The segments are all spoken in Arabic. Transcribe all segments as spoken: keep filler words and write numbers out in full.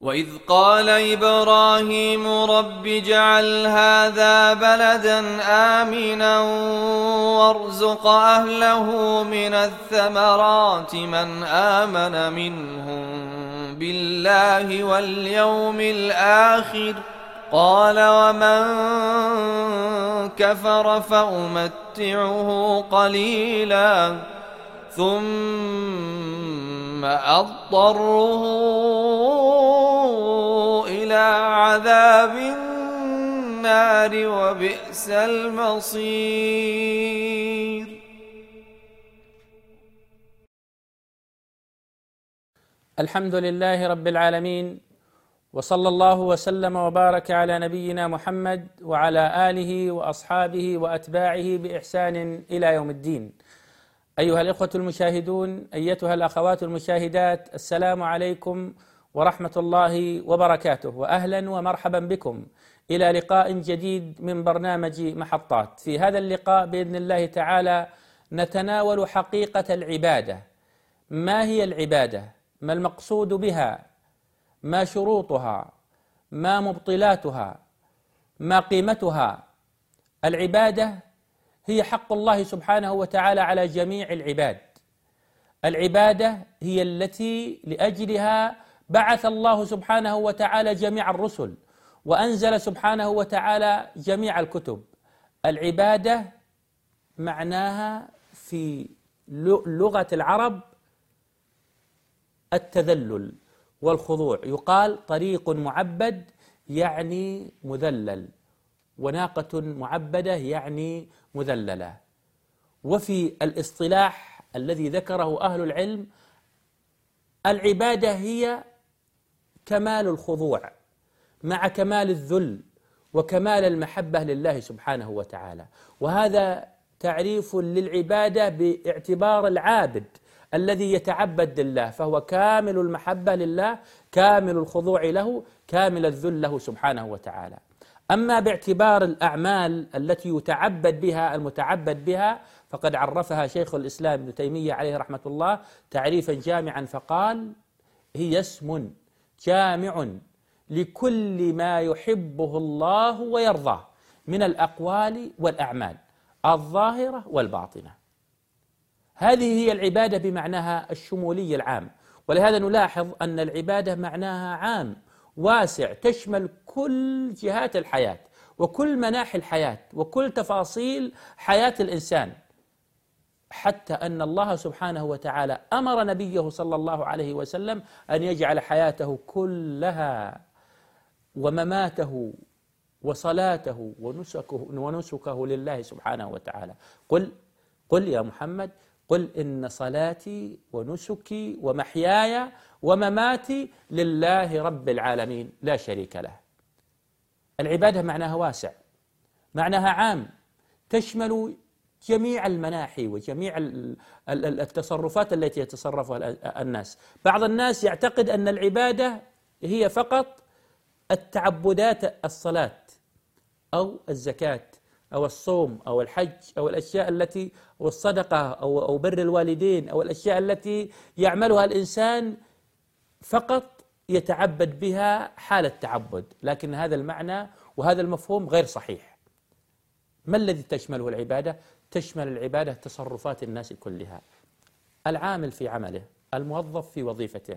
وإذ قال إبراهيم رب اجعل هذا بلدا آمنا وارزق أهله من الثمرات من آمن منهم بالله واليوم الآخر قال ومن كفر فأمتعه قليلا ثم أضطره إلى عذاب النار وبئس المصير. الحمد لله رب العالمين، وصلى الله وسلم وبارك على نبينا محمد وعلى آله وأصحابه وأتباعه بإحسان إلى يوم الدين. أيها الإخوة المشاهدون، أيتها الأخوات المشاهدات، السلام عليكم ورحمة الله وبركاته، وأهلا ومرحبا بكم إلى لقاء جديد من برنامج محطات. في هذا اللقاء بإذن الله تعالى نتناول حقيقة العبادة. ما هي العبادة؟ ما المقصود بها؟ ما شروطها؟ ما مبطلاتها؟ ما قيمتها؟ العبادة هي حق الله سبحانه وتعالى على جميع العباد. العبادة هي التي لأجلها بعث الله سبحانه وتعالى جميع الرسل وأنزل سبحانه وتعالى جميع الكتب. العبادة معناها في لغة العرب التذلل والخضوع. يقال طريق معبد يعني مذلل، وناقة معبدة يعني مذللة. وفي الاصطلاح الذي ذكره أهل العلم، العبادة هي كمال الخضوع مع كمال الذل وكمال المحبة لله سبحانه وتعالى. وهذا تعريف للعبادة باعتبار العابد الذي يتعبد لله، فهو كامل المحبة لله، كامل الخضوع له، كامل الذل له سبحانه وتعالى. أما باعتبار الأعمال التي يتعبد بها المتعبد بها، فقد عرفها شيخ الإسلام ابن تيمية عليه رحمة الله تعريفا جامعا فقال: هي اسم جامع لكل ما يحبه الله ويرضاه من الأقوال والأعمال الظاهرة والباطنة. هذه هي العبادة بمعناها الشمولي العام. ولهذا نلاحظ أن العبادة معناها عام واسع، تشمل كل جهات الحياة وكل مناحي الحياة وكل تفاصيل حياة الإنسان، حتى أن الله سبحانه وتعالى أمر نبيه صلى الله عليه وسلم أن يجعل حياته كلها ومماته وصلاته ونسكه, ونسكه لله سبحانه وتعالى. قل قل يا محمد قل إن صلاتي ونسكي ومحياي ومماتي لله رب العالمين لا شريك له. العبادة معناها واسع، معناها عام، تشمل جميع المناحي وجميع التصرفات التي يتصرفها الناس. بعض الناس يعتقد أن العبادة هي فقط التعبدات، الصلاة أو الزكاة أو الصوم أو الحج أو الأشياء التي والصدقة أو أو بر الوالدين أو الأشياء التي يعملها الإنسان فقط يتعبد بها حال التعبد. لكن هذا المعنى وهذا المفهوم غير صحيح. ما الذي تشمله العبادة؟ تشمل العبادة تصرفات الناس كلها، العامل في عمله، الموظف في وظيفته،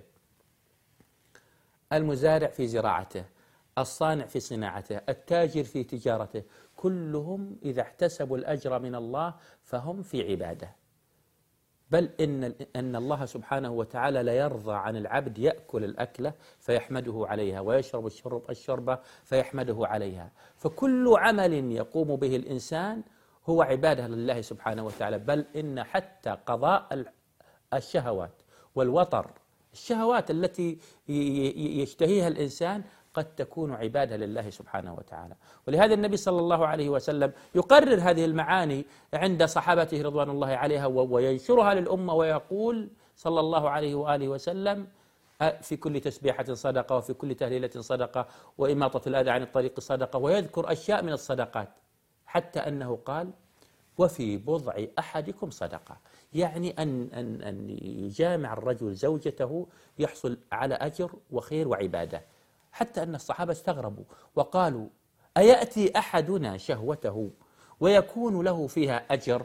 المزارع في زراعته، الصانع في صناعته، التاجر في تجارته، كلهم إذا احتسبوا الأجر من الله فهم في عبادة. بل إن أن الله سبحانه وتعالى لا يرضى عن العبد يأكل الأكلة فيحمده عليها ويشرب الشرب الشربة فيحمده عليها. فكل عمل يقوم به الإنسان هو عبادة لله سبحانه وتعالى. بل إن حتى قضاء الشهوات والوطر، الشهوات التي يشتهيها الإنسان قد تكون عبادة لله سبحانه وتعالى. ولهذا النبي صلى الله عليه وسلم يقرر هذه المعاني عند صحابته رضوان الله عليها وينشرها للأمة، ويقول صلى الله عليه وآله وسلم: في كل تسبيحة صدقة، وفي كل تهليلة صدقة، وإماطة الأذى عن الطريق صدقة، ويذكر أشياء من الصدقات، حتى أنه قال: وفي بضع أحدكم صدقة. يعني أن, أن, أن يجامع الرجل زوجته يحصل على أجر وخير وعبادة. حتى أن الصحابة استغربوا وقالوا: أيأتي أحدنا شهوته ويكون له فيها أجر؟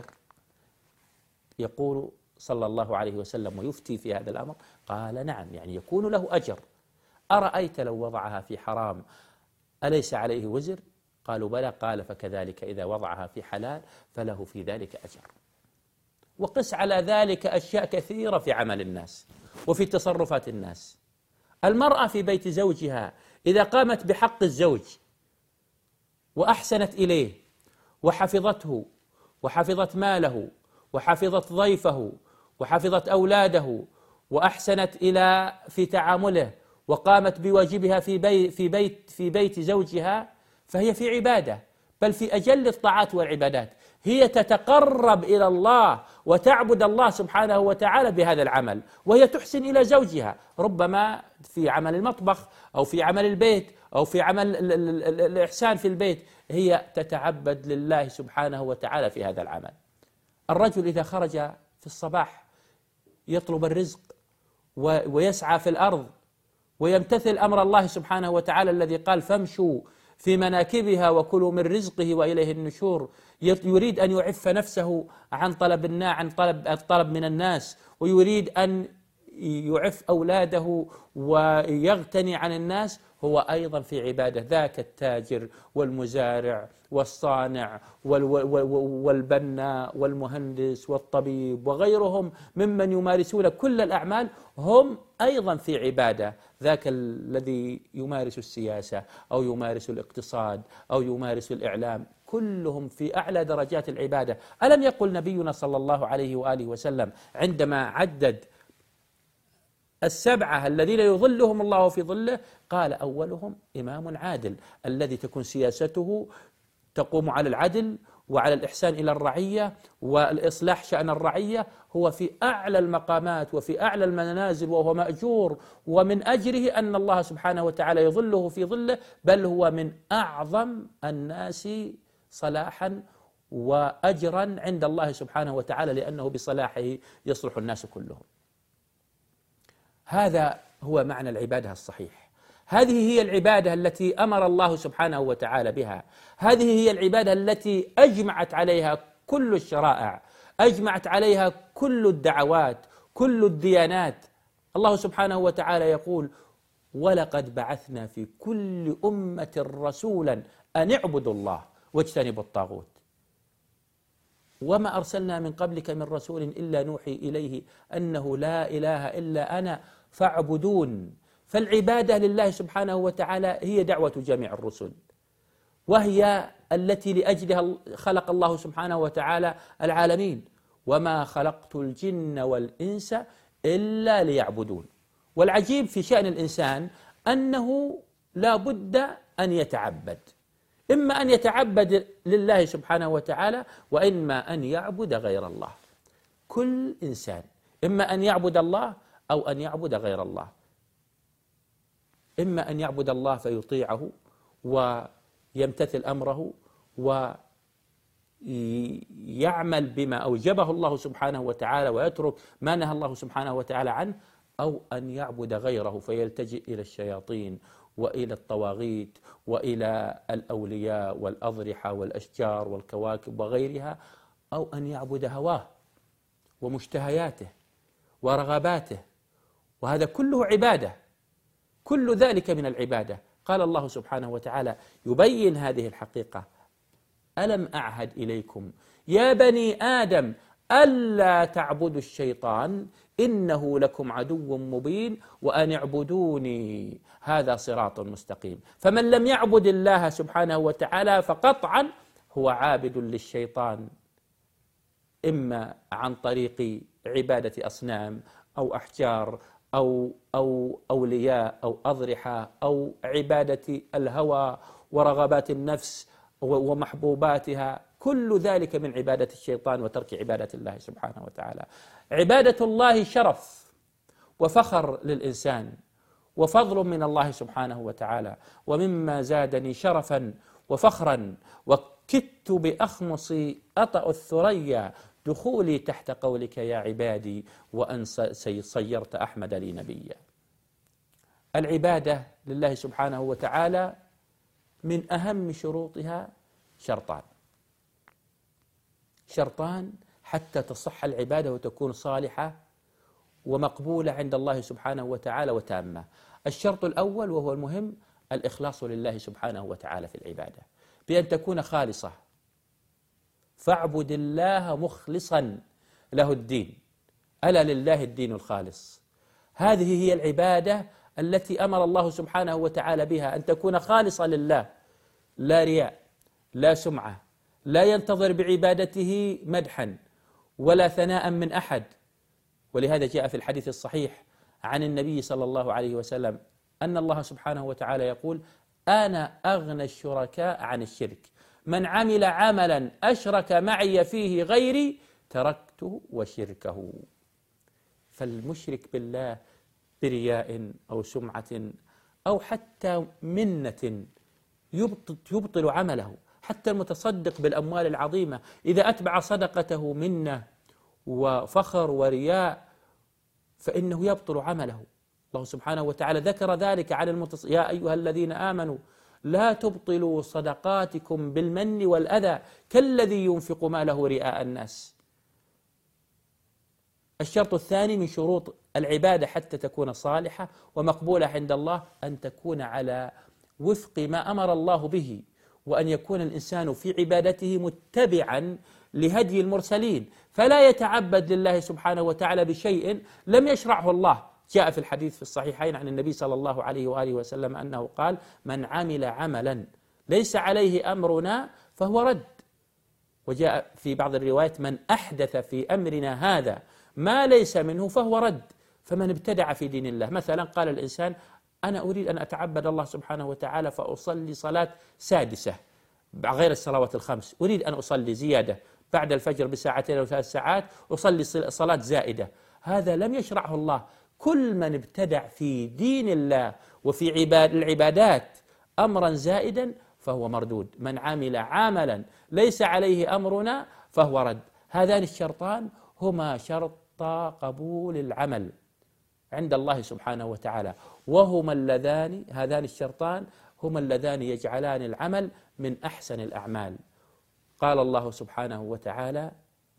يقول صلى الله عليه وسلم ويفتي في هذا الأمر، قال: نعم، يعني يكون له أجر. أرأيت لو وضعها في حرام أليس عليه وزر؟ قالوا: بلى. قال: فكذلك إذا وضعها في حلال فله في ذلك أجر. وقس على ذلك أشياء كثيرة في عمل الناس وفي تصرفات الناس. المرأة في بيت زوجها إذا قامت بحق الزوج وأحسنت إليه وحفظته وحفظت ماله وحفظت ضيفه وحفظت أولاده وأحسنت إلى في تعامله وقامت بواجبها في بيت في بيت في بيت زوجها، فهي في عبادة، بل في أجل الطاعات والعبادات. هي تتقرب إلى الله وتعبد الله سبحانه وتعالى بهذا العمل، وهي تحسن إلى زوجها، ربما في عمل المطبخ أو في عمل البيت أو في عمل الإحسان في البيت، هي تتعبد لله سبحانه وتعالى في هذا العمل. الرجل إذا خرج في الصباح يطلب الرزق ويسعى في الأرض ويمتثل أمر الله سبحانه وتعالى الذي قال: فامشوا في مناكبها وكلوا من رزقه وإليه النشور، يريد أن يعف نفسه عن طلب النا عن طلب الطلب من الناس، ويريد أن يعف أولاده ويغتني عن الناس، هو أيضا في عبادة. ذاك التاجر والمزارع والصانع والبناء والمهندس والطبيب وغيرهم ممن يمارسون كل الأعمال هم أيضا في عبادة. ذاك الذي يمارس السياسة أو يمارس الاقتصاد أو يمارس الإعلام، كلهم في أعلى درجات العبادة. ألم يقل نبينا صلى الله عليه وآله وسلم عندما عدد السبعة الذين يظلهم الله في ظله، قال: أولهم إمام عادل، الذي تكون سياسته تقوم على العدل وعلى الإحسان إلى الرعية والإصلاح شأن الرعية، هو في أعلى المقامات وفي أعلى المنازل، وهو مأجور، ومن أجره أن الله سبحانه وتعالى يظله في ظله، بل هو من أعظم الناس صلاحا وأجرا عند الله سبحانه وتعالى، لأنه بصلاحه يصلح الناس كلهم. هذا هو معنى العبادة الصحيح. هذه هي العبادة التي أمر الله سبحانه وتعالى بها. هذه هي العبادة التي أجمعت عليها كل الشرائع، أجمعت عليها كل الدعوات، كل الديانات. الله سبحانه وتعالى يقول: ولقد بعثنا في كل أمة رسولا أن اعبدوا الله واجتنبوا الطاغوت وما أرسلنا من قبلك من رسول إلا نوحي إليه أنه لا إله إلا أنا فاعبدون. فالعبادة لله سبحانه وتعالى هي دعوة جميع الرسل، وهي التي لأجلها خلق الله سبحانه وتعالى العالمين: وما خلقت الجن والإنس إلا ليعبدون. والعجيب في شأن الإنسان أنه لا بد أن يتعبد، إما أن يتعبد لله سبحانه وتعالى وإما أن يعبد غير الله. كل إنسان إما أن يعبد الله أو أن يعبد غير الله، إما أن يعبد الله فيطيعه ويمتثل أمره ويعمل بما أوجبه الله سبحانه وتعالى ويترك ما نهى الله سبحانه وتعالى عنه، أو أن يعبد غيره فيلتجئ إلى الشياطين وإلى الطواغيت وإلى الأولياء والأضرحة والأشجار والكواكب وغيرها، أو أن يعبد هواه ومشتهياته ورغباته، وهذا كله عبادة، كل ذلك من العبادة. قال الله سبحانه وتعالى يبين هذه الحقيقة: ألم أعهد إليكم يا بني آدم ألا تعبدوا الشيطان إنه لكم عدو مبين وأن اعبدوني هذا صراط مستقيم. فمن لم يعبد الله سبحانه وتعالى فقطعا هو عابد للشيطان، إما عن طريق عبادة أصنام أو أحجار أو أو أولياء أو أضرحة أو عبادة الهوى ورغبات النفس ومحبوباتها، كل ذلك من عبادة الشيطان وترك عبادة الله سبحانه وتعالى. عبادة الله شرف وفخر للإنسان وفضل من الله سبحانه وتعالى، ومما زادني شرفا وفخرا وكدت بأخمص أطأ الثريا دخولي تحت قولك يا عبادي وأن صيرت أحمد لي نبيا. العبادة لله سبحانه وتعالى من أهم شروطها شرطان شرطان حتى تصح العبادة وتكون صالحة ومقبولة عند الله سبحانه وتعالى وتامة. الشرط الأول وهو المهم الإخلاص لله سبحانه وتعالى في العبادة بأن تكون خالصة، فاعبد الله مخلصا له الدين، ألا لله الدين الخالص. هذه هي العبادة التي أمر الله سبحانه وتعالى بها، أن تكون خالصة لله، لا رياء، لا سمعة، لا ينتظر بعبادته مدحا ولا ثناء من أحد. ولهذا جاء في الحديث الصحيح عن النبي صلى الله عليه وسلم أن الله سبحانه وتعالى يقول: أنا أغنى الشركاء عن الشرك، من عمل عملا أشرك معي فيه غيري تركته وشركه. فالمشرك بالله برياء أو سمعة أو حتى منة يبطل, يبطل عمله. حتى المتصدق بالأموال العظيمة إذا أتبع صدقته منة وفخر ورياء فإنه يبطل عمله. الله سبحانه وتعالى ذكر ذلك على المتص... يا أيها الذين آمنوا لا تبطلوا صدقاتكم بالمن والأذى كالذي ينفق ماله رئاء الناس. الشرط الثاني من شروط العبادة حتى تكون صالحة ومقبولة عند الله أن تكون على وفق ما أمر الله به، وأن يكون الإنسان في عبادته متبعا لهدي المرسلين، فلا يتعبد لله سبحانه وتعالى بشيء لم يشرعه الله. جاء في الحديث في الصحيحين عن النبي صلى الله عليه وآله وسلم أنه قال: من عمل عملا ليس عليه أمرنا فهو رد. وجاء في بعض الروايات: من أحدث في أمرنا هذا ما ليس منه فهو رد. فمن ابتدع في دين الله، مثلا قال الإنسان: أنا أريد أن أتعبد الله سبحانه وتعالى فأصلي صلاة سادسة غير الصلوات الخمس، أريد أن أصلي زيادة بعد الفجر بساعتين أو ثلاث ساعات أصلي صلاة زائدة، هذا لم يشرعه الله. كل من ابتدع في دين الله وفي عباد العبادات أمرا زائدا فهو مردود. من عمل عملا ليس عليه أمرنا فهو رد. هذان الشرطان هما شرط قبول العمل عند الله سبحانه وتعالى، وهما اللذان هذان الشرطان هما اللذان يجعلان العمل من أحسن الأعمال. قال الله سبحانه وتعالى: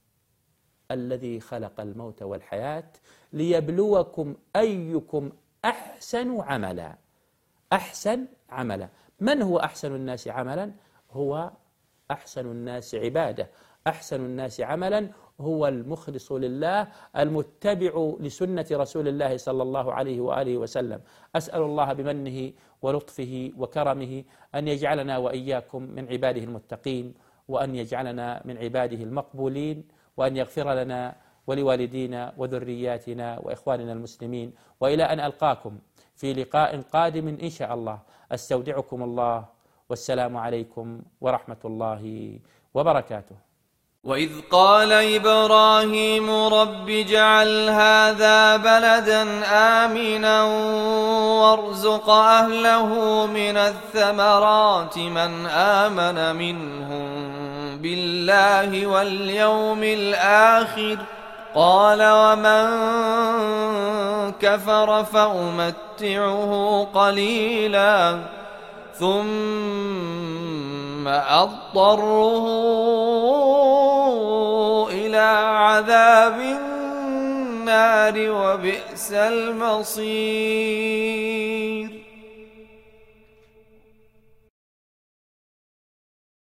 الذي خلق الموت والحياة ليبلوكم أيكم أحسن عملا. أحسن عملا. من هو أحسن الناس عملا؟ هو أحسن الناس عبادة، أحسن الناس عملا هو المخلص لله المتبع لسنة رسول الله صلى الله عليه وآله وسلم. أسأل الله بمنه ولطفه وكرمه أن يجعلنا وإياكم من عباده المتقين، وأن يجعلنا من عباده المقبولين، وأن يغفر لنا ولوالدينا وذرياتنا وإخواننا المسلمين. وإلى أن ألقاكم في لقاء قادم إن شاء الله، أستودعكم الله، والسلام عليكم ورحمة الله وبركاته. وإذ قال إبراهيم رب اجعل هذا بلدا آمنا وارزق أهله من الثمرات من آمن منهم بالله واليوم الآخر قال ومن كفر فأمتعه قليلا ثم أضطره إلى عذاب النار وبئس المصير.